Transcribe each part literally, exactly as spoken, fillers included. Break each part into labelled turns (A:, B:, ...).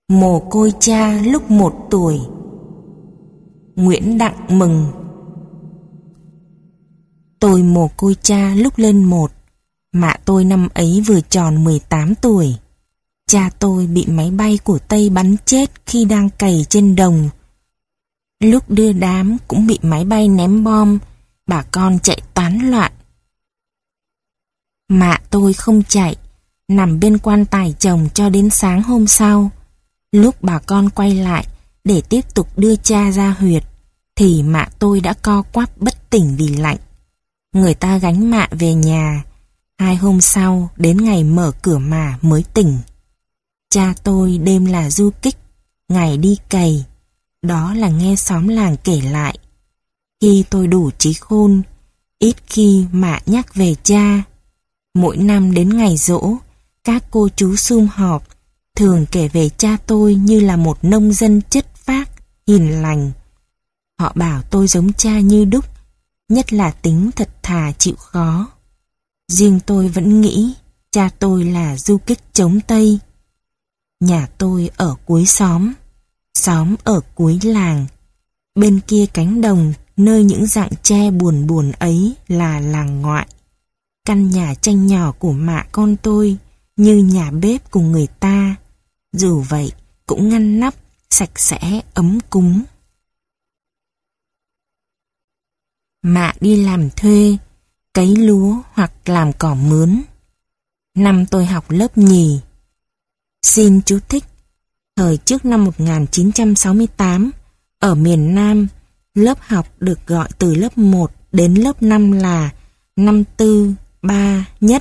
A: Mồ côi cha lúc một tuổi. Nguyễn Đặng Mừng. Tôi mồ côi cha lúc lên một. Mạ tôi năm ấy vừa tròn mười tám tuổi. Cha tôi bị máy bay của Tây bắn chết khi đang cày trên đồng. Lúc đưa đám cũng bị máy bay ném bom, bà con chạy tán loạn. Mạ tôi không chạy, nằm bên quan tài chồng cho đến sáng hôm sau. Lúc bà con quay lại để tiếp tục đưa cha ra huyệt, thì mạ tôi đã co quắp bất tỉnh vì lạnh. Người ta gánh mạ về nhà. Hai hôm sau, đến ngày mở cửa mả mới tỉnh. Cha tôi đêm là du kích, ngày đi cày. Đó là nghe xóm làng kể lại. Khi tôi đủ trí khôn, ít khi mạ nhắc về cha. Mỗi năm đến ngày giỗ, các cô chú sum họp thường kể về cha tôi như là một nông dân chất phác, hiền lành. Họ bảo tôi giống cha như đúc, nhất là tính thật thà chịu khó. Riêng tôi vẫn nghĩ cha tôi là du kích chống Tây. Nhà tôi ở cuối xóm, xóm ở cuối làng. Bên kia cánh đồng, nơi những rặng tre buồn buồn ấy là làng ngoại. Căn nhà tranh nhỏ của mạ con tôi như nhà bếp của người ta. Dù vậy cũng ngăn nắp, sạch sẽ, ấm cúng. Mạ đi làm thuê, cấy lúa hoặc làm cỏ mướn. Năm tôi học lớp nhì. Xin chú thích, thời trước năm một nghìn chín trăm sáu mươi tám, ở miền Nam, lớp học được gọi từ lớp một đến lớp năm là năm tư, ba nhất.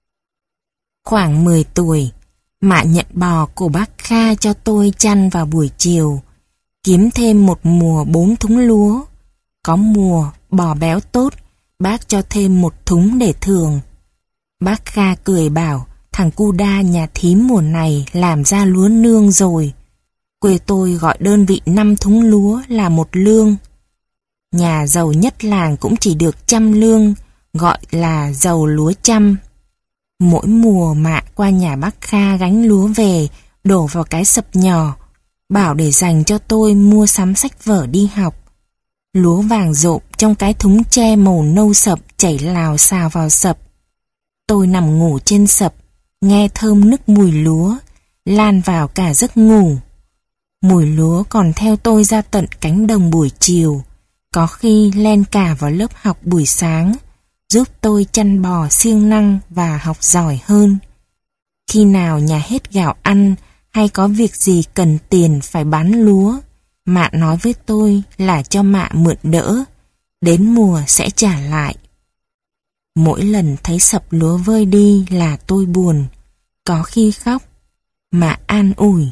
A: Khoảng mười tuổi, mạ nhận bò của bác Kha cho tôi chăn vào buổi chiều, kiếm thêm một mùa bốn thúng lúa. Có mùa bò béo tốt, bác cho thêm một thúng để thường. Bác Kha cười bảo thằng cu đa nhà thím mùa này làm ra lúa nương rồi. Quê tôi gọi đơn vị năm thúng lúa là một lương. Nhà giàu nhất làng cũng chỉ được trăm lương, gọi là giàu lúa trăm. Mỗi mùa mạ qua nhà bác Kha gánh lúa về, đổ vào cái sập nhỏ, bảo để dành cho tôi mua sắm sách vở đi học. Lúa vàng rộm trong cái thúng tre màu nâu sậm chảy lào xào vào sập. Tôi nằm ngủ trên sập, nghe thơm nức mùi lúa, lan vào cả giấc ngủ. Mùi lúa còn theo tôi ra tận cánh đồng buổi chiều, có khi len cả vào lớp học buổi sáng, giúp tôi chăn bò siêng năng và học giỏi hơn. Khi nào nhà hết gạo ăn hay có việc gì cần tiền phải bán lúa, mạ nói với tôi là cho mạ mượn đỡ, đến mùa sẽ trả lại. Mỗi lần thấy sập lúa vơi đi là tôi buồn, có khi khóc. Mạ an ủi: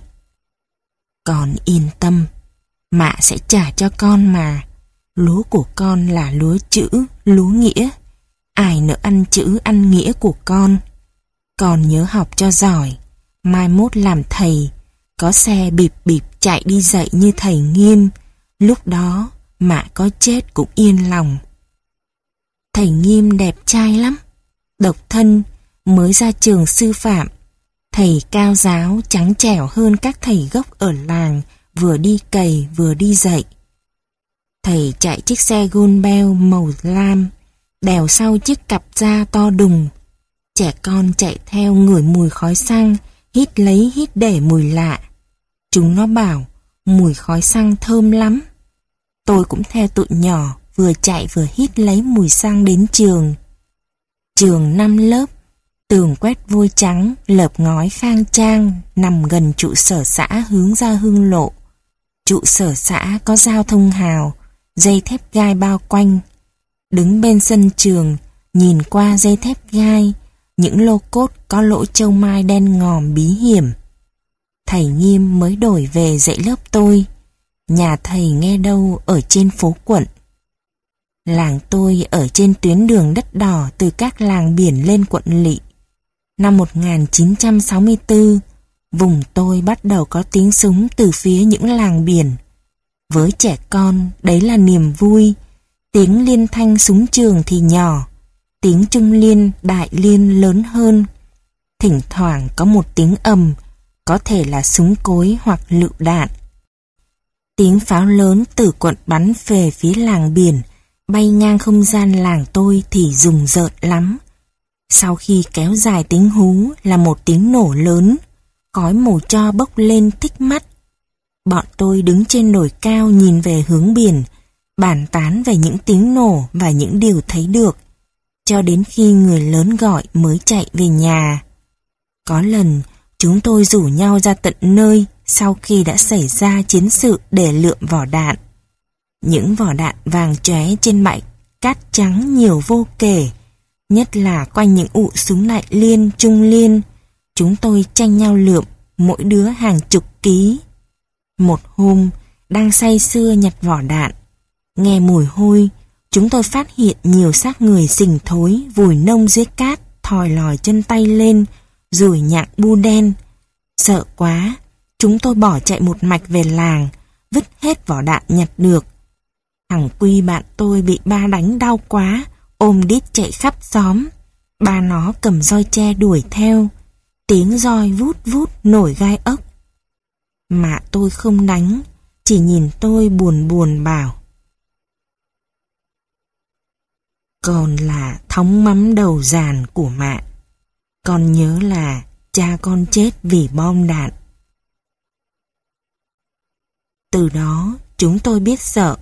A: con yên tâm, mạ sẽ trả cho con mà. Lúa của con là lúa chữ, lúa nghĩa. Ai nỡ ăn chữ ăn nghĩa của con. Con nhớ học cho giỏi, mai mốt làm thầy, có xe bịp bịp chạy đi dạy như thầy Nghiêm. Lúc đó mạ có chết cũng yên lòng. Thầy Nghiêm đẹp trai lắm, độc thân, mới ra trường sư phạm. Thầy cao giáo trắng trẻo hơn các thầy gốc ở làng, vừa đi cày vừa đi dạy. Thầy chạy chiếc xe Gonbel màu lam, đèo sau chiếc cặp da to đùng. Trẻ con chạy theo ngửi mùi khói xăng, hít lấy hít để mùi lạ. Chúng nó bảo mùi khói xăng thơm lắm. Tôi cũng theo tụi nhỏ, vừa chạy vừa hít lấy mùi xăng đến trường. Trường năm lớp, tường quét vôi trắng, lợp ngói khang trang, nằm gần trụ sở xã hướng ra Hương Lộ. Trụ sở xã có giao thông hào, dây thép gai bao quanh. Đứng bên sân trường, nhìn qua dây thép gai, những lô cốt có lỗ châu mai đen ngòm bí hiểm. Thầy Nghiêm mới đổi về dạy lớp tôi. Nhà thầy nghe đâu ở trên phố Quận. Làng tôi ở trên tuyến đường đất đỏ từ các làng biển lên Quận Lỵ. Năm một nghìn chín trăm sáu mươi tư, vùng tôi bắt đầu có tiếng súng từ phía những làng biển. Với trẻ con, đấy là niềm vui. Tiếng liên thanh súng trường thì nhỏ, tiếng trung liên, đại liên lớn hơn. Thỉnh thoảng có một tiếng ầm, có thể là súng cối hoặc lựu đạn. Tiếng pháo lớn từ quận bắn về phía làng biển, bay ngang không gian làng tôi thì rùng rợn lắm. Sau khi kéo dài tiếng hú là một tiếng nổ lớn, khói mù tro bốc lên thích mắt. Bọn tôi đứng trên đồi cao nhìn về hướng biển, bàn tán về những tiếng nổ và những điều thấy được, cho đến khi người lớn gọi mới chạy về nhà. Có lần, chúng tôi rủ nhau ra tận nơi sau khi đã xảy ra chiến sự để lượm vỏ đạn. Những vỏ đạn vàng chóe trên bãi cát trắng nhiều vô kể, nhất là quanh những ụ súng lại liên, trung liên. Chúng tôi tranh nhau lượm, mỗi đứa hàng chục ký. Một hôm, đang say sưa nhặt vỏ đạn, nghe mùi hôi, chúng tôi phát hiện nhiều xác người sình thối vùi nông dưới cát, thòi lòi chân tay lên, rủi nhặng bu đen. Sợ quá, chúng tôi bỏ chạy một mạch về làng, vứt hết vỏ đạn nhặt được. Thằng Quy bạn tôi bị ba đánh đau quá, ôm đít chạy khắp xóm. Ba nó cầm roi tre đuổi theo, tiếng roi vút vút nổi gai ốc. Mà tôi không đánh, chỉ nhìn tôi buồn buồn bảo: con là thóng mắm đầu giàn của mạ. Con nhớ là cha con chết vì bom đạn. Từ đó chúng tôi biết sợ,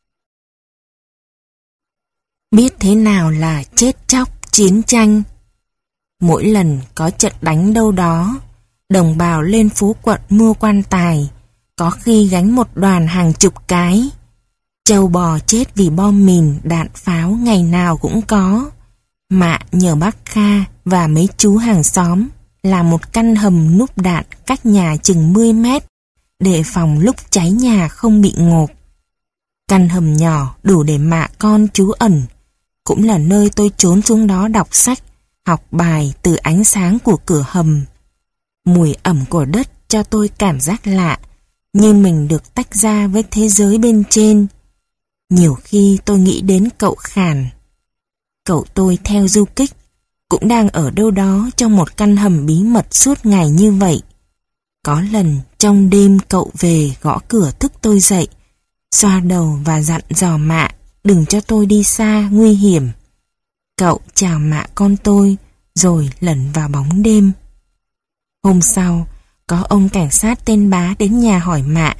A: biết thế nào là chết chóc chiến tranh. Mỗi lần có trận đánh đâu đó, đồng bào lên phố quận mua quan tài, có khi gánh một đoàn hàng chục cái. Trâu bò chết vì bom mìn, đạn pháo ngày nào cũng có. Mạ nhờ bác Kha và mấy chú hàng xóm làm một căn hầm núp đạn cách nhà chừng mười mét, để phòng lúc cháy nhà không bị ngộp. Căn hầm nhỏ đủ để Mạ con trú ẩn, cũng là nơi tôi trốn xuống đó đọc sách, học bài từ ánh sáng của cửa hầm. Mùi ẩm của đất cho tôi cảm giác lạ, như mình được tách ra với thế giới bên trên. Nhiều khi tôi nghĩ đến cậu Khản. Cậu tôi theo du kích, cũng đang ở đâu đó trong một căn hầm bí mật suốt ngày như vậy. Có lần trong đêm cậu về gõ cửa thức tôi dậy, xoa đầu và dặn dò Mạ đừng cho tôi đi xa, nguy hiểm. Cậu chào Mạ con tôi, rồi lẩn vào bóng đêm. Hôm sau, có ông cảnh sát tên Bá đến nhà hỏi Mạ: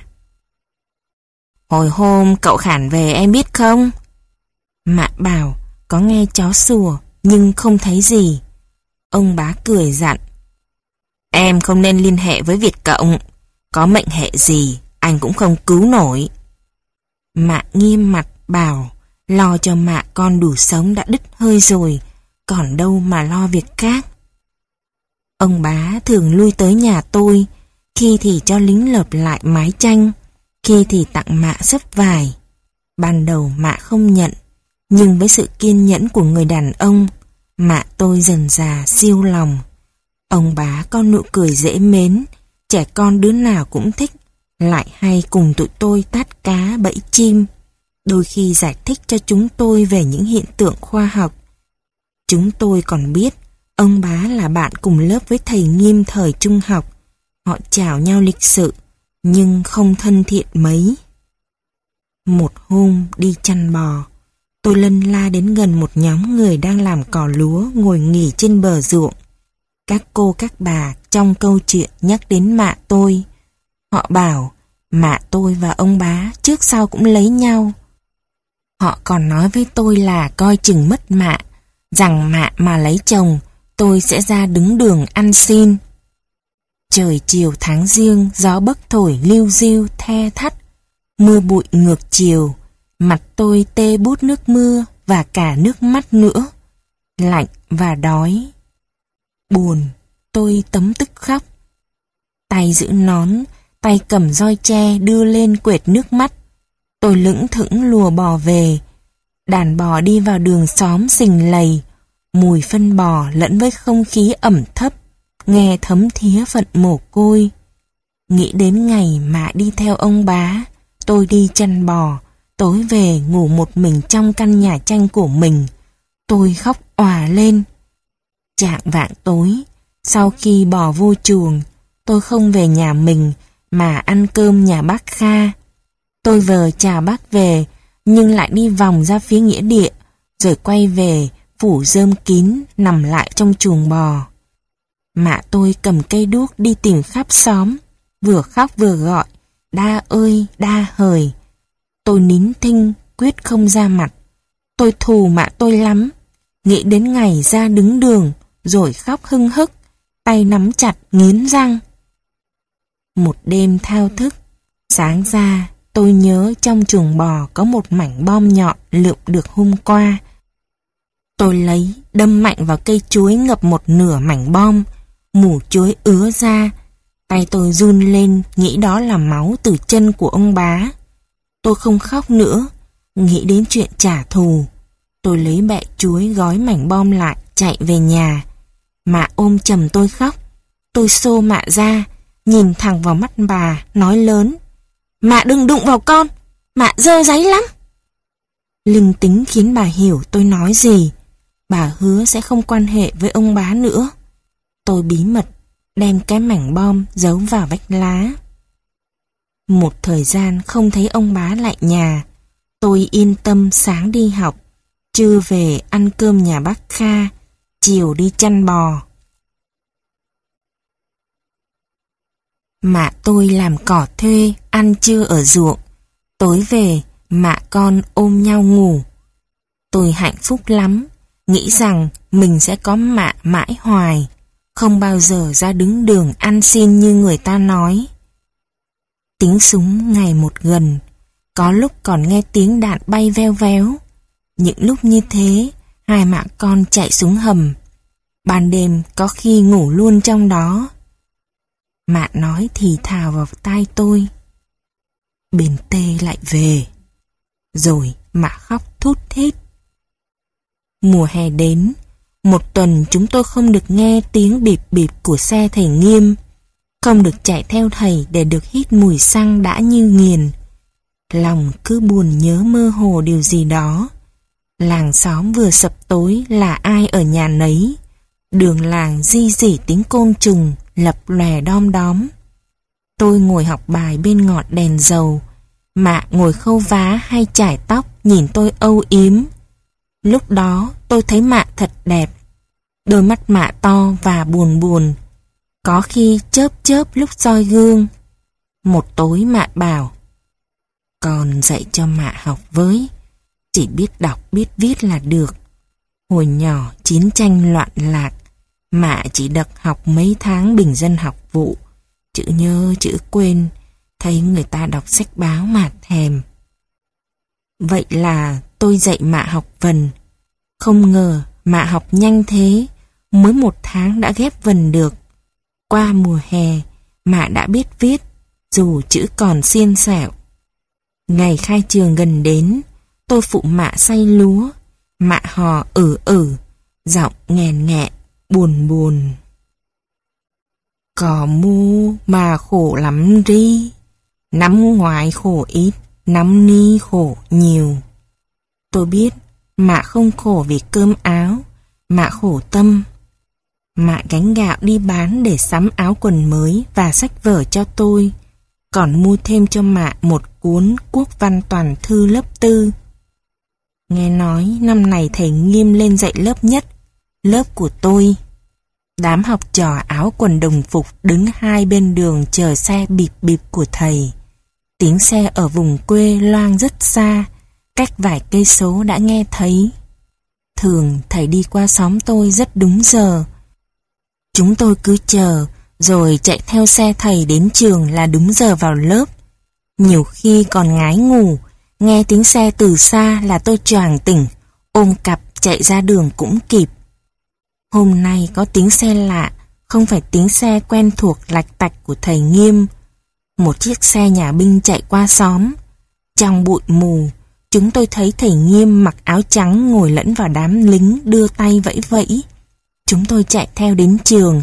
A: hồi hôm cậu Khản về em biết không? Mạ bảo có nghe chó sủa nhưng không thấy gì. Ông Bá cười dặn: em không nên liên hệ với Việt Cộng, có mệnh hệ gì anh cũng không cứu nổi. Mạ nghiêm mặt bảo lo cho Mạ con đủ sống đã đứt hơi rồi, còn đâu mà lo việc khác. Ông Bá thường lui tới nhà tôi, khi thì cho lính lợp lại mái tranh, khi thì tặng Mạ xấp vải. Ban đầu Mạ không nhận, nhưng với sự kiên nhẫn của người đàn ông, Mạ tôi dần dà siêu lòng. Ông Bá có nụ cười dễ mến, trẻ con đứa nào cũng thích, lại hay cùng tụi tôi tát cá bẫy chim, đôi khi giải thích cho chúng tôi về những hiện tượng khoa học. Chúng tôi còn biết ông Bá là bạn cùng lớp với thầy Nghiêm thời trung học. Họ chào nhau lịch sự, nhưng không thân thiện mấy. Một hôm đi chăn bò, tôi lân la đến gần một nhóm người đang làm cỏ lúa ngồi nghỉ trên bờ ruộng. Các cô các bà trong câu chuyện nhắc đến Mạ tôi. Họ bảo Mạ tôi và ông Bá trước sau cũng lấy nhau. Họ còn nói với tôi là coi chừng mất Mạ, rằng Mạ mà lấy chồng tôi sẽ ra đứng đường ăn xin. Trời chiều tháng giêng, gió bấc thổi liu riu the thắt, mưa bụi ngược chiều, mặt tôi tê bút nước mưa và cả nước mắt nữa. Lạnh và đói. Buồn, tôi tấm tức khóc. Tay giữ nón, tay cầm roi tre đưa lên quệt nước mắt. Tôi lững thững lùa bò về. Đàn bò đi vào đường xóm sình lầy, mùi phân bò lẫn với không khí ẩm thấp, nghe thấm thía phận mồ côi. Nghĩ đến ngày Mạ đi theo ông Bá, tôi đi chăn bò, tối về ngủ một mình trong căn nhà tranh của mình. Tôi khóc òa lên. Chạng vạng tối, sau khi bò vô chuồng, tôi không về nhà mình mà ăn cơm nhà bác Kha. Tôi vờ chào bác về, nhưng lại đi vòng ra phía nghĩa địa, rồi quay về, phủ rơm kín, nằm lại trong chuồng bò. Mạ tôi cầm cây đuốc đi tìm khắp xóm, vừa khóc vừa gọi, đa ơi, đa hời. Tôi nín thinh, quyết không ra mặt. Tôi thù mạ tôi lắm, nghĩ đến ngày ra đứng đường, rồi khóc hưng hức, tay nắm chặt, nghiến răng. Một đêm thao thức, sáng ra, tôi nhớ trong chuồng bò có một mảnh bom nhọn lượm được hôm qua. Tôi lấy, đâm mạnh vào cây chuối ngập một nửa mảnh bom, mủ chuối ứa ra. Tay tôi run lên, nghĩ đó là máu từ chân của ông bá. Tôi không khóc nữa, nghĩ đến chuyện trả thù. Tôi lấy bẹ chuối gói mảnh bom lại, chạy về nhà. Mạ ôm chầm tôi khóc. Tôi xô mạ ra, nhìn thẳng vào mắt bà, nói lớn: "Mạ đừng đụng vào con, mạ dơ dáy lắm." Linh tính khiến bà hiểu tôi nói gì. Bà hứa sẽ không quan hệ với ông bá nữa. Tôi bí mật đem cái mảnh bom giấu vào vách lá. Một thời gian không thấy ông bá lại nhà, tôi yên tâm sáng đi học, trưa về ăn cơm nhà bác Kha, chiều đi chăn bò. Mạ tôi làm cỏ thuê, ăn trưa ở ruộng. Tối về, mạ con ôm nhau ngủ. Tôi hạnh phúc lắm, nghĩ rằng mình sẽ có mạ mãi hoài, không bao giờ ra đứng đường ăn xin như người ta nói. Tiếng súng ngày một gần, có lúc còn nghe tiếng đạn bay veo véo. Những lúc như thế, hai mạ con chạy xuống hầm. Ban đêm có khi ngủ luôn trong đó. Mạ nói thì thào vào tai tôi: "Bên Tê lại về." Rồi mạ khóc thút thít. Mùa hè đến, một tuần chúng tôi không được nghe tiếng bịp bịp của xe thầy Nghiêm, không được chạy theo thầy để được hít mùi xăng đã như nghiền. Lòng cứ buồn nhớ mơ hồ điều gì đó. Làng xóm vừa sập tối là ai ở nhà nấy. Đường làng ri rỉ tiếng côn trùng lập lòe đom đóm. Tôi ngồi học bài bên ngọn đèn dầu, mạ ngồi khâu vá hay chải tóc nhìn tôi âu yếm. Lúc đó tôi thấy mạ thật đẹp. Đôi mắt mạ to và buồn buồn, có khi chớp chớp lúc soi gương. Một tối mạ bảo: "Con dạy cho mạ học với, chỉ biết đọc biết viết là được. Hồi nhỏ chiến tranh loạn lạc, mạ chỉ được học mấy tháng bình dân học vụ, chữ nhớ chữ quên, thấy người ta đọc sách báo mà thèm." Vậy là tôi dạy mạ học vần. Không ngờ mạ học nhanh thế, mới một tháng đã ghép vần được. Qua mùa hè, mạ đã biết viết, dù chữ còn xiên xẻo. Ngày khai trường gần đến, tôi phụ mạ xay lúa. Mạ hò ử ử, giọng nghèn nghẹ, buồn buồn: "Cò mu mà khổ lắm đi, năm ngoái khổ ít, năm ni khổ nhiều." Tôi biết mạ không khổ vì cơm áo, mạ khổ tâm. Mạ gánh gạo đi bán để sắm áo quần mới và sách vở cho tôi, còn mua thêm cho mạ một cuốn Quốc văn toàn thư lớp tư. Nghe nói năm này thầy Nghiêm lên dạy lớp nhất, lớp của tôi. Đám học trò áo quần đồng phục đứng hai bên đường chờ xe bịp bịp của thầy. Tiếng xe ở vùng quê loang rất xa, cách vài cây số đã nghe thấy. Thường thầy đi qua xóm tôi rất đúng giờ. Chúng tôi cứ chờ, rồi chạy theo xe thầy đến trường là đúng giờ vào lớp. Nhiều khi còn ngái ngủ, nghe tiếng xe từ xa là tôi choàng tỉnh, ôm cặp chạy ra đường cũng kịp. Hôm nay có tiếng xe lạ, không phải tiếng xe quen thuộc lạch tạch của thầy Nghiêm. Một chiếc xe nhà binh chạy qua xóm. Trong bụi mù, chúng tôi thấy thầy Nghiêm mặc áo trắng ngồi lẫn vào đám lính đưa tay vẫy vẫy. Chúng tôi chạy theo đến trường.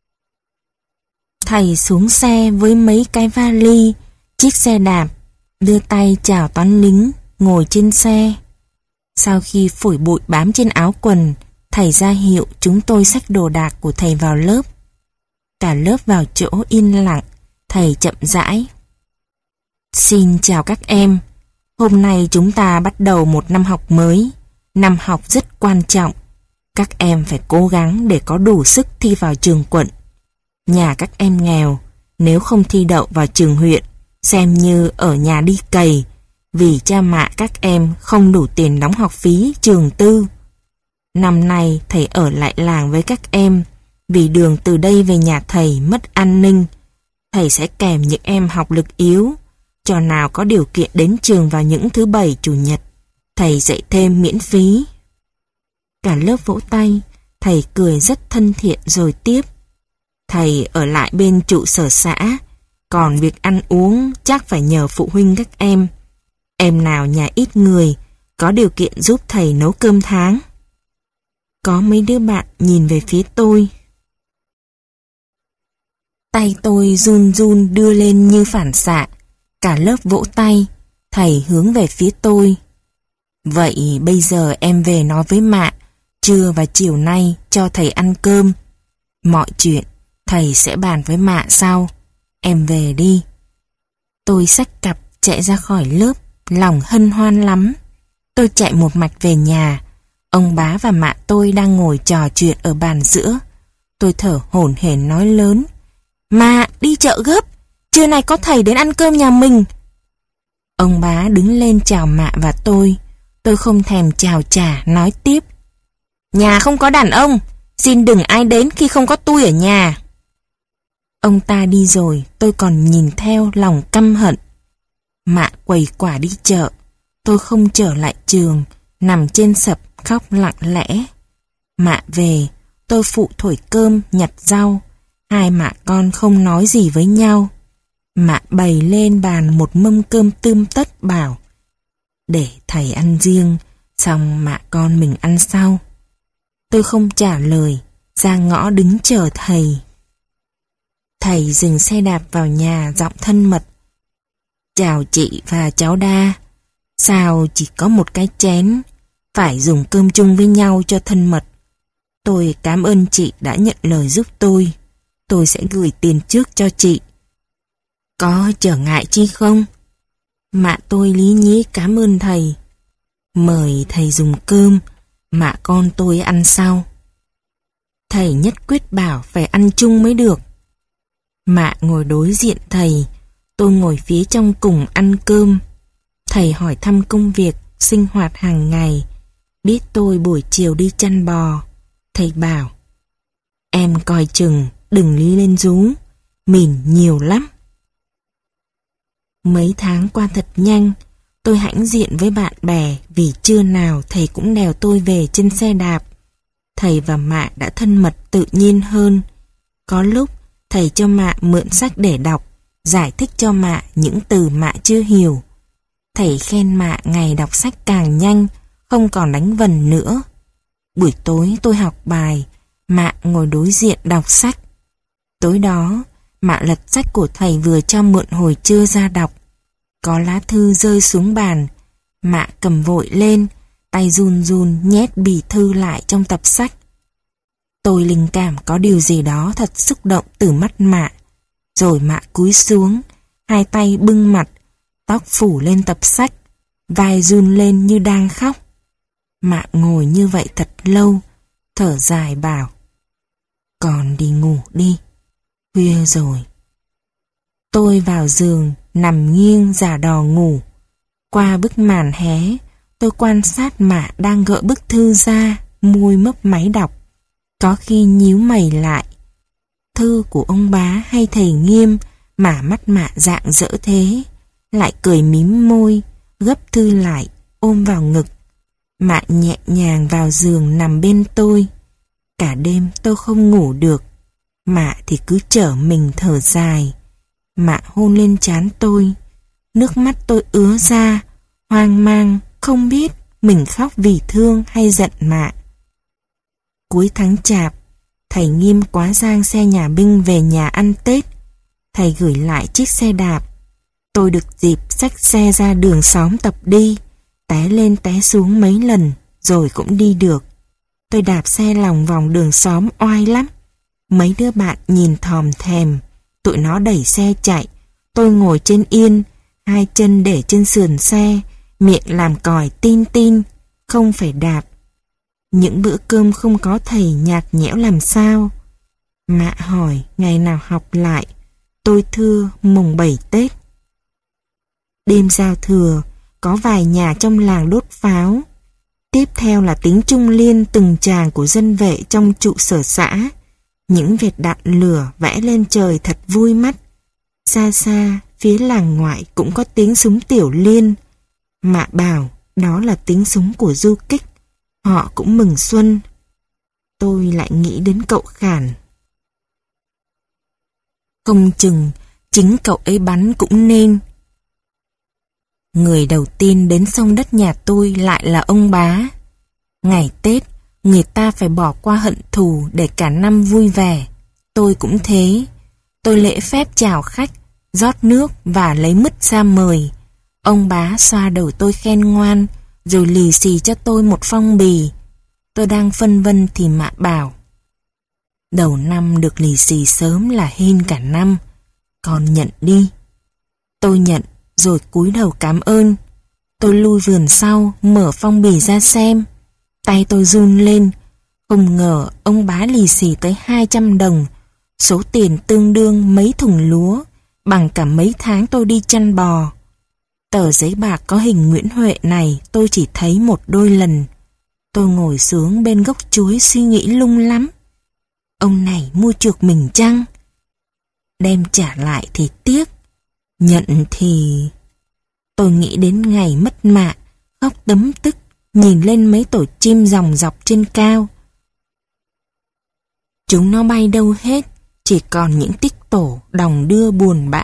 A: Thầy xuống xe với mấy cái vali, chiếc xe đạp, đưa tay chào toán lính, ngồi trên xe. Sau khi phủi bụi bám trên áo quần, thầy ra hiệu chúng tôi xách đồ đạc của thầy vào lớp. Cả lớp vào chỗ yên lặng. Thầy chậm rãi: Xin chào các em. Hôm nay chúng ta bắt đầu một năm học mới. Năm học rất quan trọng. Các em phải cố gắng để có đủ sức thi vào trường quận. Nhà các em nghèo, nếu không thi đậu vào trường huyện, xem như ở nhà đi cày, vì cha mẹ các em không đủ tiền đóng học phí trường tư. Năm nay thầy ở lại làng với các em, vì đường từ đây về nhà thầy mất an ninh. Thầy sẽ kèm những em học lực yếu, cho nào có điều kiện đến trường vào những thứ bảy chủ nhật. Thầy dạy thêm miễn phí. Cả lớp vỗ tay. Thầy cười rất thân thiện rồi tiếp: Thầy ở lại bên trụ sở xã, còn việc ăn uống chắc phải nhờ phụ huynh các em. Em nào nhà ít người, có điều kiện giúp thầy nấu cơm tháng. Có mấy đứa bạn nhìn về phía tôi. Tay tôi run run đưa lên như phản xạ. Cả lớp vỗ tay. Thầy hướng về phía tôi: Vậy bây giờ em về nói với mẹ, trưa và chiều nay cho thầy ăn cơm. Mọi chuyện thầy sẽ bàn với mẹ sau. Em về đi. Tôi xách cặp chạy ra khỏi lớp, lòng hân hoan lắm. Tôi chạy một mạch về nhà. Ông bá và mẹ tôi đang ngồi trò chuyện ở bàn giữa. Tôi thở hổn hển nói lớn: Mẹ, đi chợ gấp, trưa nay có thầy đến ăn cơm nhà mình. Ông bá đứng lên chào mẹ và tôi. Tôi không thèm chào trả, nói tiếp: Nhà không có đàn ông, xin đừng ai đến khi không có tôi ở nhà. Ông ta đi rồi, tôi còn nhìn theo lòng căm hận. Mẹ quầy quả đi chợ. Tôi không trở lại trường, nằm trên sập khóc lặng lẽ. Mẹ về, tôi phụ thổi cơm, nhặt rau. Hai mẹ con không nói gì với nhau. Mẹ bày lên bàn một mâm cơm tươm tất bảo: Để thầy ăn riêng, xong mẹ con mình ăn sau. Tôi không trả lời, ra ngõ đứng chờ thầy. Thầy dừng xe đạp vào nhà, giọng thân mật: Chào chị và cháu Đa. Sao chỉ có một cái chén, phải dùng cơm chung với nhau cho thân mật. Tôi cảm ơn chị đã nhận lời giúp tôi. Tôi sẽ gửi tiền trước cho chị. Có trở ngại chi không? Mẹ tôi lý nhí cảm ơn thầy. Mời thầy dùng cơm, mẹ con tôi ăn sau. Thầy nhất quyết bảo phải ăn chung mới được. Mẹ ngồi đối diện thầy, tôi ngồi phía trong cùng ăn cơm. Thầy hỏi thăm công việc, sinh hoạt hàng ngày, biết tôi buổi chiều đi chăn bò. Thầy bảo: Em coi chừng, đừng lý lên rú, mìn nhiều lắm. Mấy tháng qua thật nhanh. Tôi hãnh diện với bạn bè vì trưa nào thầy cũng đèo tôi về trên xe đạp. Thầy và mẹ đã thân mật tự nhiên hơn. Có lúc thầy cho mẹ mượn sách để đọc, giải thích cho mẹ những từ mẹ chưa hiểu. Thầy khen mẹ ngày đọc sách càng nhanh, không còn đánh vần nữa. Buổi tối tôi học bài, mẹ ngồi đối diện đọc sách. Tối đó, mẹ lật sách của thầy vừa cho mượn hồi trưa ra đọc. Có lá thư rơi xuống bàn, mẹ cầm vội lên, tay run run nhét bì thư lại trong tập sách. Tôi linh cảm có điều gì đó thật xúc động từ mắt mẹ. Rồi mẹ cúi xuống, hai tay bưng mặt, tóc phủ lên tập sách, vai run lên như đang khóc. Mẹ ngồi như vậy thật lâu, thở dài bảo: Con đi ngủ đi, khuya rồi. Tôi vào giường, nằm nghiêng giả đò ngủ. Qua bức màn hé, tôi quan sát mẹ đang gỡ bức thư ra, môi mấp máy đọc. Có khi nhíu mày lại. Thư của ông bá hay thầy Nghiêm mà mắt mẹ rạng rỡ thế, lại cười mím môi, gấp thư lại, ôm vào ngực. Mẹ nhẹ nhàng vào giường nằm bên tôi. Cả đêm tôi không ngủ được. Mẹ thì cứ trở mình thở dài. Mẹ hôn lên trán tôi. Nước mắt tôi ứa ra, hoang mang, không biết mình khóc vì thương hay giận mẹ. Cuối tháng Chạp, thầy Nghiêm quá giang xe nhà binh về nhà ăn Tết. Thầy gửi lại chiếc xe đạp. Tôi được dịp xách xe ra đường xóm tập đi, té lên té xuống mấy lần, rồi cũng đi được. Tôi đạp xe lòng vòng đường xóm oai lắm. Mấy đứa bạn nhìn thòm thèm, tụi nó đẩy xe chạy. Tôi ngồi trên yên, hai chân để trên sườn xe, miệng làm còi tin tin, không phải đạp. Những bữa cơm không có thầy nhạt nhẽo làm sao. Mạ hỏi ngày nào học lại. Tôi thưa mùng bảy Tết. Đêm giao thừa, có vài nhà trong làng đốt pháo. Tiếp theo là tiếng Trung Liên từng tràng của dân vệ trong trụ sở xã. Những vệt đạn lửa vẽ lên trời thật vui mắt. Xa xa, phía làng ngoại cũng có tiếng súng tiểu liên. Mạ bảo đó là tiếng súng của du kích. Họ cũng mừng xuân. Tôi lại nghĩ đến cậu Khản. Không chừng chính cậu ấy bắn cũng nên. Người đầu tiên đến sông đất nhà tôi lại là ông Bá. Ngày Tết, người ta phải bỏ qua hận thù để cả năm vui vẻ. Tôi cũng thế. Tôi lễ phép chào khách, rót nước và lấy mứt ra mời. Ông Bá xoa đầu tôi khen ngoan, rồi lì xì cho tôi một phong bì. Tôi đang phân vân thì Mạ bảo: đầu năm được lì xì sớm là hên cả năm, con nhận đi. Tôi nhận, rồi cúi đầu cảm ơn. Tôi lui vườn sau, mở phong bì ra xem. Tay tôi run lên. Không ngờ ông Bá lì xì tới hai trăm đồng, số tiền tương đương mấy thùng lúa, bằng cả mấy tháng tôi đi chăn bò. Tờ giấy bạc có hình Nguyễn Huệ này tôi chỉ thấy một đôi lần. Tôi ngồi xuống bên gốc chuối suy nghĩ lung lắm. Ông này mua chuộc mình chăng? Đem trả lại thì tiếc, nhận thì... Tôi nghĩ đến ngày mất Mạ, khóc tấm tức, nhìn lên mấy tổ chim ròng rọc trên cao. Chúng nó bay đâu hết, chỉ còn những tích tổ đòng đưa buồn bã.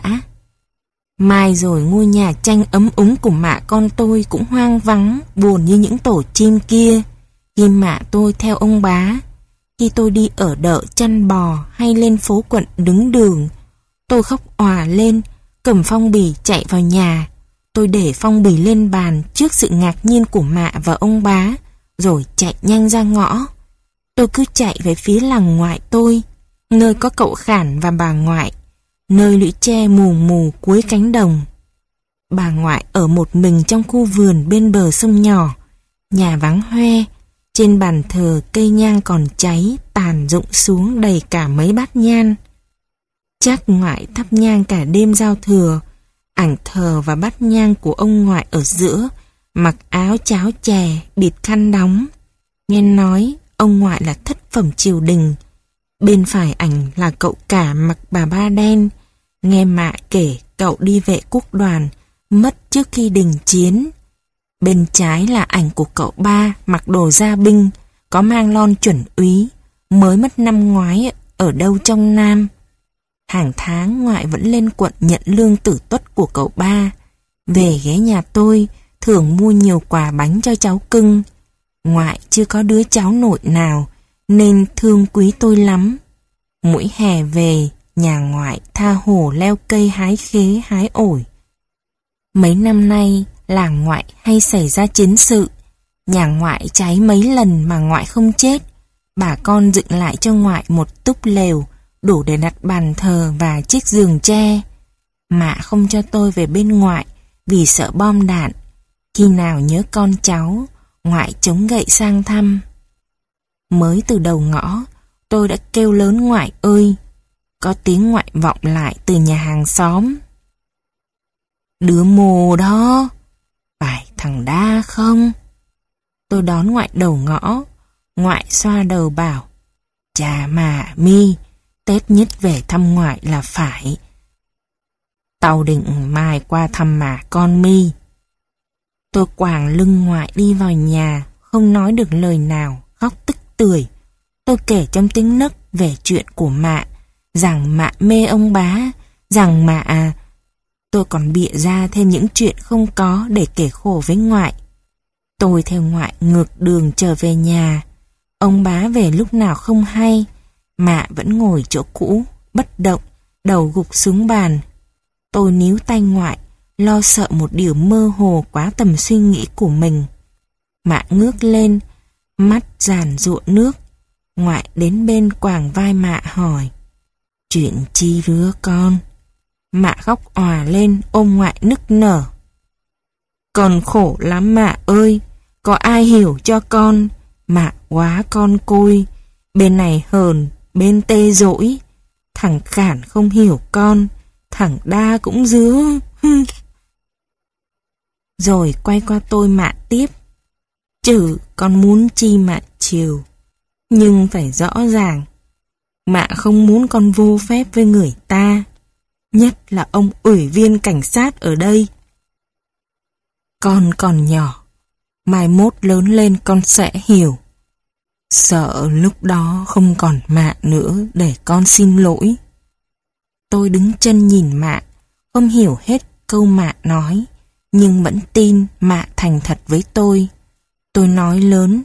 A: Mai rồi ngôi nhà tranh ấm úng của Mạ con tôi cũng hoang vắng, buồn như những tổ chim kia. Khi Mạ tôi theo ông Bá, khi tôi đi ở đợ chăn bò hay lên phố quận đứng đường, tôi khóc òa lên, cầm phong bì chạy vào nhà. Tôi để phong bì lên bàn trước sự ngạc nhiên của Mạ và ông Bá, rồi chạy nhanh ra ngõ. Tôi cứ chạy về phía làng ngoại tôi, nơi có cậu Khản và bà ngoại, nơi lũy tre mù mù cuối cánh đồng. Bà ngoại ở một mình trong khu vườn bên bờ sông nhỏ, nhà vắng hoe, trên bàn thờ cây nhang còn cháy tàn rụng xuống đầy cả mấy bát nhang. Chắc ngoại thắp nhang cả đêm giao thừa. Ảnh thờ và bát nhang của ông ngoại ở giữa, mặc áo cháo chè, bịt khăn đóng. Nghe nói ông ngoại là thất phẩm triều đình. Bên phải ảnh là cậu cả mặc bà ba đen. Nghe Mạ kể cậu đi vệ quốc đoàn, mất trước khi đình chiến. Bên trái là ảnh của cậu ba mặc đồ gia binh, có mang lon chuẩn úy, mới mất năm ngoái ở đâu trong Nam. Hàng tháng ngoại vẫn lên quận nhận lương tử tuất của cậu ba. Về ghé nhà tôi, thường mua nhiều quà bánh cho cháu cưng. Ngoại chưa có đứa cháu nội nào, nên thương quý tôi lắm. Mỗi hè về, nhà ngoại tha hồ leo cây hái khế hái ổi. Mấy năm nay, làng ngoại hay xảy ra chiến sự. Nhà ngoại cháy mấy lần mà ngoại không chết. Bà con dựng lại cho ngoại một túp lều, đủ để đặt bàn thờ và chiếc giường tre. Mạ không cho tôi về bên ngoại vì sợ bom đạn. Khi nào nhớ con cháu, ngoại chống gậy sang thăm. Mới từ đầu ngõ, tôi đã kêu lớn ngoại ơi. Có tiếng ngoại vọng lại từ nhà hàng xóm. Đứa mồ đó, phải thằng Đa không? Tôi đón ngoại đầu ngõ. Ngoại xoa đầu bảo: chà mà Mi, Tết nhất về thăm ngoại là phải. Tao định mai qua thăm mà con Mi. Tôi quàng lưng ngoại đi vào nhà, không nói được lời nào, khóc tức tưởi. Tôi kể trong tiếng nấc về chuyện của Mạ, rằng Mạ mê ông Bá, rằng Mạ... Tôi còn bịa ra thêm những chuyện không có để kể khổ với ngoại. Tôi theo ngoại ngược đường trở về nhà. Ông Bá về lúc nào không hay. Mạ vẫn ngồi chỗ cũ, bất động, đầu gục xuống bàn. Tôi níu tay ngoại, lo sợ một điều mơ hồ quá tầm suy nghĩ của mình. Mạ ngước lên, mắt giàn giụa nước. Ngoại đến bên quàng vai Mạ hỏi: chuyện chi rứa con? Mạ khóc òa lên ôm ngoại nức nở: con khổ lắm Mạ ơi, có ai hiểu cho con? Mạ quá con côi, bên này hờn, bên tê dỗi. Thằng Khản không hiểu con, thằng Đa cũng dứa. Rồi quay qua tôi Mạ tiếp: chử con muốn chi Mạ chiều, nhưng phải rõ ràng. Mạ không muốn con vô phép với người ta, nhất là ông ủy viên cảnh sát ở đây. Con còn nhỏ, mai mốt lớn lên con sẽ hiểu. Sợ lúc đó không còn Mạ nữa để con xin lỗi. Tôi đứng chân nhìn Mạ, không hiểu hết câu Mạ nói, nhưng vẫn tin Mạ thành thật với tôi. Tôi nói lớn: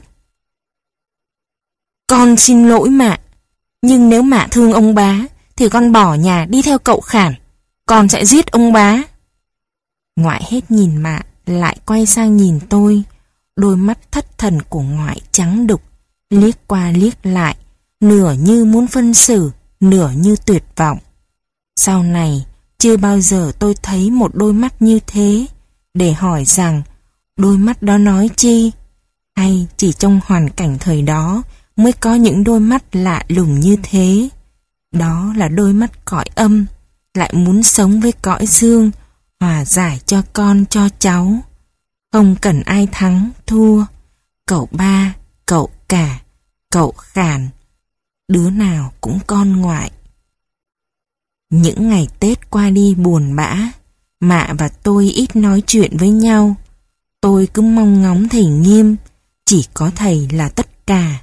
A: con xin lỗi Mạ, nhưng nếu Mạ thương ông bá thì con bỏ nhà đi theo cậu Khản. Con sẽ giết ông bá. Ngoại hết nhìn Mạ lại quay sang nhìn tôi. Đôi mắt thất thần của ngoại trắng đục, liếc qua liếc lại, nửa như muốn phân xử, nửa như tuyệt vọng. Sau này chưa bao giờ tôi thấy một đôi mắt như thế, để hỏi rằng đôi mắt đó nói chi, hay chỉ trong hoàn cảnh thời đó mới có những đôi mắt lạ lùng như thế. Đó là đôi mắt cõi âm, lại muốn sống với cõi dương, hòa giải cho con cho cháu. Không cần ai thắng, thua, cậu ba, cậu cả, cậu Khản, đứa nào cũng con ngoại. Những ngày Tết qua đi buồn bã, Mạ và tôi ít nói chuyện với nhau. Tôi cứ mong ngóng thầy Nghiêm, chỉ có thầy là tất cả.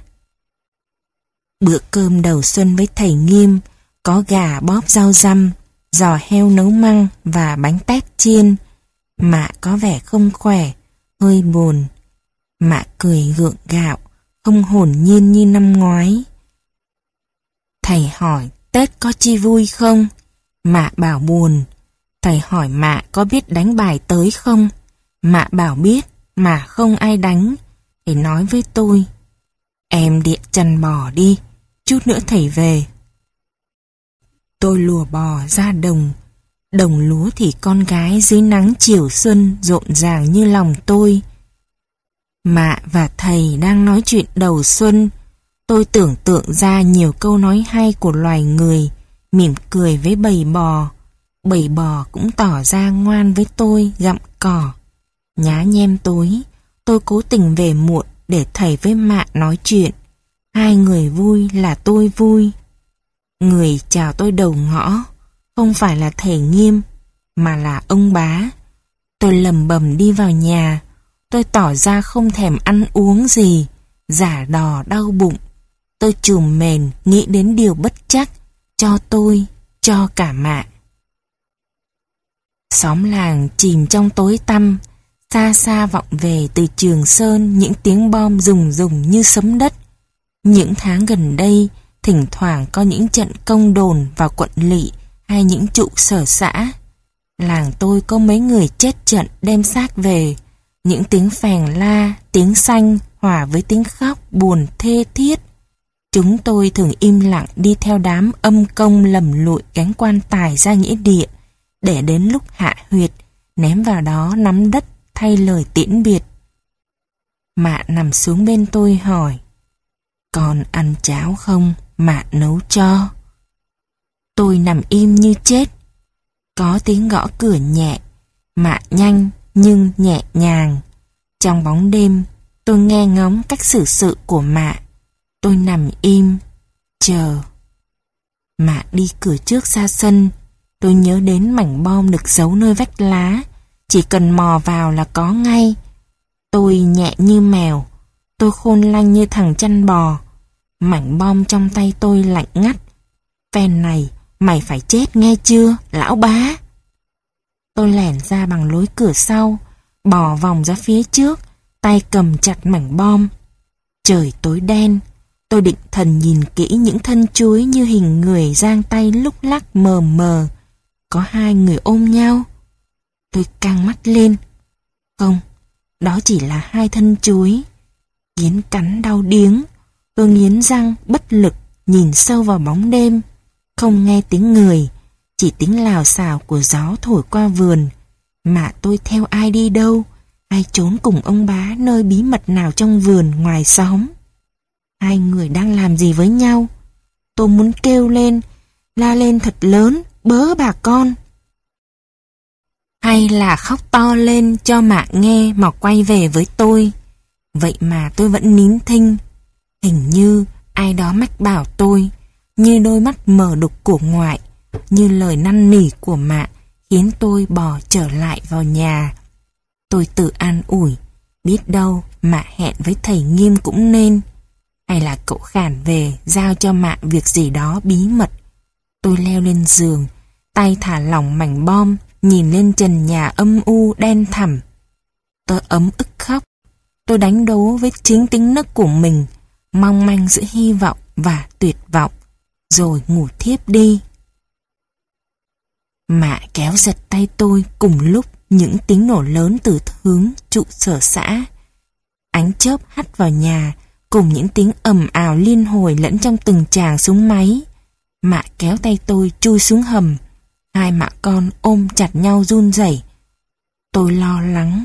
A: Bữa cơm đầu xuân với thầy Nghiêm có gà bóp rau răm, giò heo nấu măng và bánh tét chiên. Mạ có vẻ không khỏe, hơi buồn. Mạ cười gượng gạo, không hồn nhiên như năm ngoái. Thầy hỏi Tết có chi vui không? Mạ bảo buồn. Thầy hỏi Mạ có biết đánh bài tới không? Mạ bảo biết, mà không ai đánh. Thầy nói với tôi: em điện chăn bò đi, chút nữa thầy về. Tôi lùa bò ra đồng. Đồng lúa thì con gái dưới nắng chiều xuân rộn ràng như lòng tôi. Mạ và thầy đang nói chuyện đầu xuân. Tôi tưởng tượng ra nhiều câu nói hay của loài người, mỉm cười với bầy bò. Bầy bò cũng tỏ ra ngoan với tôi, gặm cỏ. Nhá nhem tối, tôi cố tình về muộn để thầy với Mạ nói chuyện. Hai người vui là tôi vui. Người chào tôi đầu ngõ không phải là thầy Nghiêm, mà là ông bá. Tôi lầm bầm đi vào nhà. Tôi tỏ ra không thèm ăn uống gì, giả đò đau bụng. Tôi trùm mền nghĩ đến điều bất trắc cho tôi, cho cả Mạ. Xóm làng chìm trong tối tăm. Xa xa vọng về từ Trường Sơn những tiếng bom rùng rùng như sấm đất. Những tháng gần đây, thỉnh thoảng có những trận công đồn vào quận lỵ hay những trụ sở xã. Làng tôi có mấy người chết trận đem xác về. Những tiếng phèn la, tiếng xanh hòa với tiếng khóc buồn thê thiết. Chúng tôi thường im lặng đi theo đám âm công lầm lụi gánh quan tài ra nghĩa địa, để đến lúc hạ huyệt, ném vào đó nắm đất thay lời tiễn biệt. Mạ nằm xuống bên tôi hỏi: con ăn cháo không? Mạ nấu cho. Tôi nằm im như chết. Có tiếng gõ cửa nhẹ. Mạ nhanh nhưng nhẹ nhàng. Trong bóng đêm, tôi nghe ngóng cách xử sự của Mạ. Tôi nằm im, chờ. Mạ đi cửa trước ra sân. Tôi nhớ đến mảnh bom được giấu nơi vách lá. Chỉ cần mò vào là có ngay. Tôi nhẹ như mèo. Tôi khôn lanh như thằng chăn bò. Mảnh bom trong tay tôi lạnh ngắt. Phen này mày phải chết nghe chưa, lão bá. Tôi lẻn ra bằng lối cửa sau, bò vòng ra phía trước, tay cầm chặt mảnh bom. Trời tối đen. Tôi định thần nhìn kỹ những thân chuối như hình người giang tay lúc lắc mờ mờ. Có hai người ôm nhau. Tôi căng mắt lên. Không, đó chỉ là hai thân chuối. Kiến cắn đau điếng. Tôi nghiến răng, bất lực, nhìn sâu vào bóng đêm. Không nghe tiếng người, chỉ tiếng lào xào của gió thổi qua vườn. Mà tôi theo ai đi đâu? Ai trốn cùng ông bá nơi bí mật nào trong vườn ngoài xóm? Hai người đang làm gì với nhau? Tôi muốn kêu lên, la lên thật lớn, bớ bà con. Hay là khóc to lên cho Mạ nghe mà quay về với tôi. Vậy mà tôi vẫn nín thinh. Hình như ai đó mách bảo tôi, như đôi mắt mờ đục của ngoại, như lời năn nỉ của Mạ, khiến tôi bò trở lại vào nhà. Tôi tự an ủi, biết đâu Mạ hẹn với thầy Nghiêm cũng nên. Hay là cậu Khản về giao cho Mạ việc gì đó bí mật. Tôi leo lên giường, tay thả lỏng mảnh bom, nhìn lên trần nhà âm u đen thẳm. Tôi ấm ức khóc. Tôi đánh đố với chính tính nấc của mình, mong manh giữa hy vọng và tuyệt vọng, rồi ngủ thiếp đi. Mạ kéo giật tay tôi, cùng lúc những tiếng nổ lớn từ hướng trụ sở xã. Ánh chớp hắt vào nhà, cùng những tiếng ầm ào liên hồi lẫn trong từng tràng súng máy. Mạ kéo tay tôi chui xuống hầm. Hai mẹ con ôm chặt nhau run rẩy. Tôi lo lắng.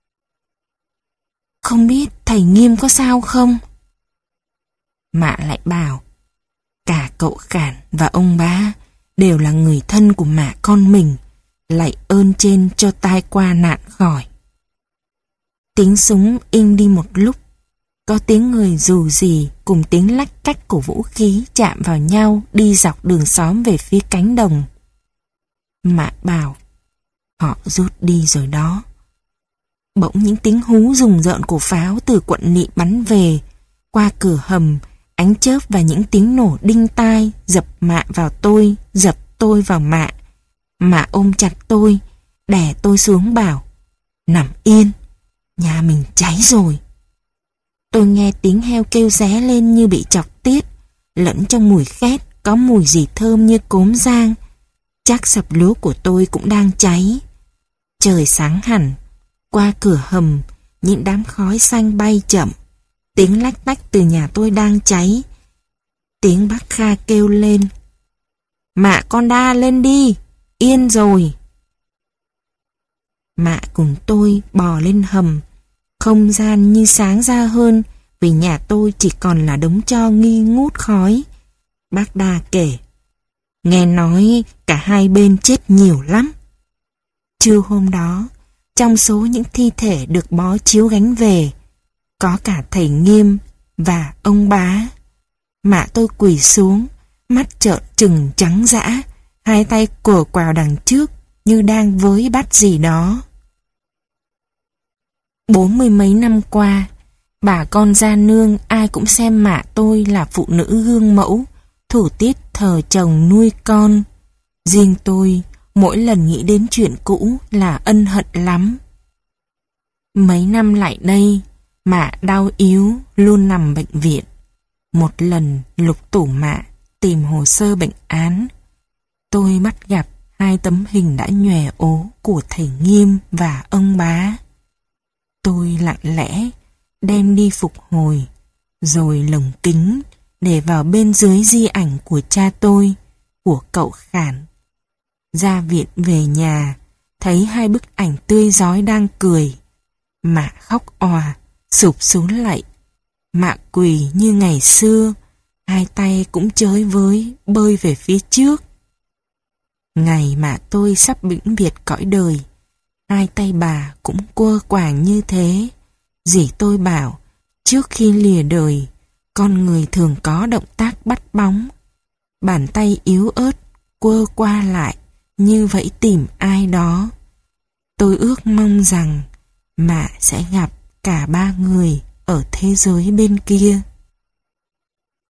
A: Không biết thầy Nghiêm có sao không? Mạ lại bảo, cả cậu Khản và ông bá đều là người thân của mẹ con mình, lạy ơn trên cho tai qua nạn khỏi. Tiếng súng im đi một lúc, có tiếng người dù gì cùng tiếng lách cách của vũ khí chạm vào nhau đi dọc đường xóm về phía cánh đồng. Mạ bảo, họ rút đi rồi đó. Bỗng những tiếng hú rùng rợn của pháo từ quận Nị bắn về, qua cửa hầm, ánh chớp và những tiếng nổ đinh tai dập Mạ vào tôi, dập tôi vào Mạ. Mạ ôm chặt tôi, đè tôi xuống bảo, nằm yên, nhà mình cháy rồi. Tôi nghe tiếng heo kêu ré lên như bị chọc tiết, lẫn trong mùi khét có mùi gì thơm như cốm rang. Chắc sập lúa của tôi cũng đang cháy. Trời sáng hẳn, qua cửa hầm, những đám khói xanh bay chậm. Tiếng lách tách từ nhà tôi đang cháy. Tiếng bác Kha kêu lên, Mạ con đa lên đi, yên rồi. Mạ cùng tôi bò lên hầm. Không gian như sáng ra hơn, vì nhà tôi chỉ còn là đống tro nghi ngút khói. Bác Đa kể, nghe nói cả hai bên chết nhiều lắm. Trưa hôm đó, trong số những thi thể được bó chiếu gánh về, có cả thầy Nghiêm và ông bá. Mạ tôi quỳ xuống, mắt trợn trừng trắng dã, hai tay quờ quào đằng trước như đang với bắt gì đó. Bốn mươi mấy năm qua, bà con gia nương ai cũng xem Mạ tôi là phụ nữ gương mẫu, thủ tiết thờ chồng nuôi con. Riêng tôi, mỗi lần nghĩ đến chuyện cũ là ân hận lắm. Mấy năm lại đây, Mạ đau yếu, luôn nằm bệnh viện. Một lần lục tủ Mạ, tìm hồ sơ bệnh án. Tôi bắt gặp hai tấm hình đã nhòe ố của thầy Nghiêm và ông bá. Tôi lặng lẽ đem đi phục hồi, rồi lồng kính để vào bên dưới di ảnh của cha tôi, của cậu Khản. Ra viện về nhà, thấy hai bức ảnh tươi rói đang cười. Mạ khóc òa, sụp xuống lạy. Mạ quỳ như ngày xưa, hai tay cũng chới với, bơi về phía trước. Ngày mà tôi sắp vĩnh biệt cõi đời, hai tay bà cũng quơ quàng như thế. Dì tôi bảo, trước khi lìa đời, con người thường có động tác bắt bóng. Bàn tay yếu ớt, quơ qua lại, như vậy tìm ai đó. Tôi ước mong rằng Mạ sẽ gặp cả ba người ở thế giới bên kia.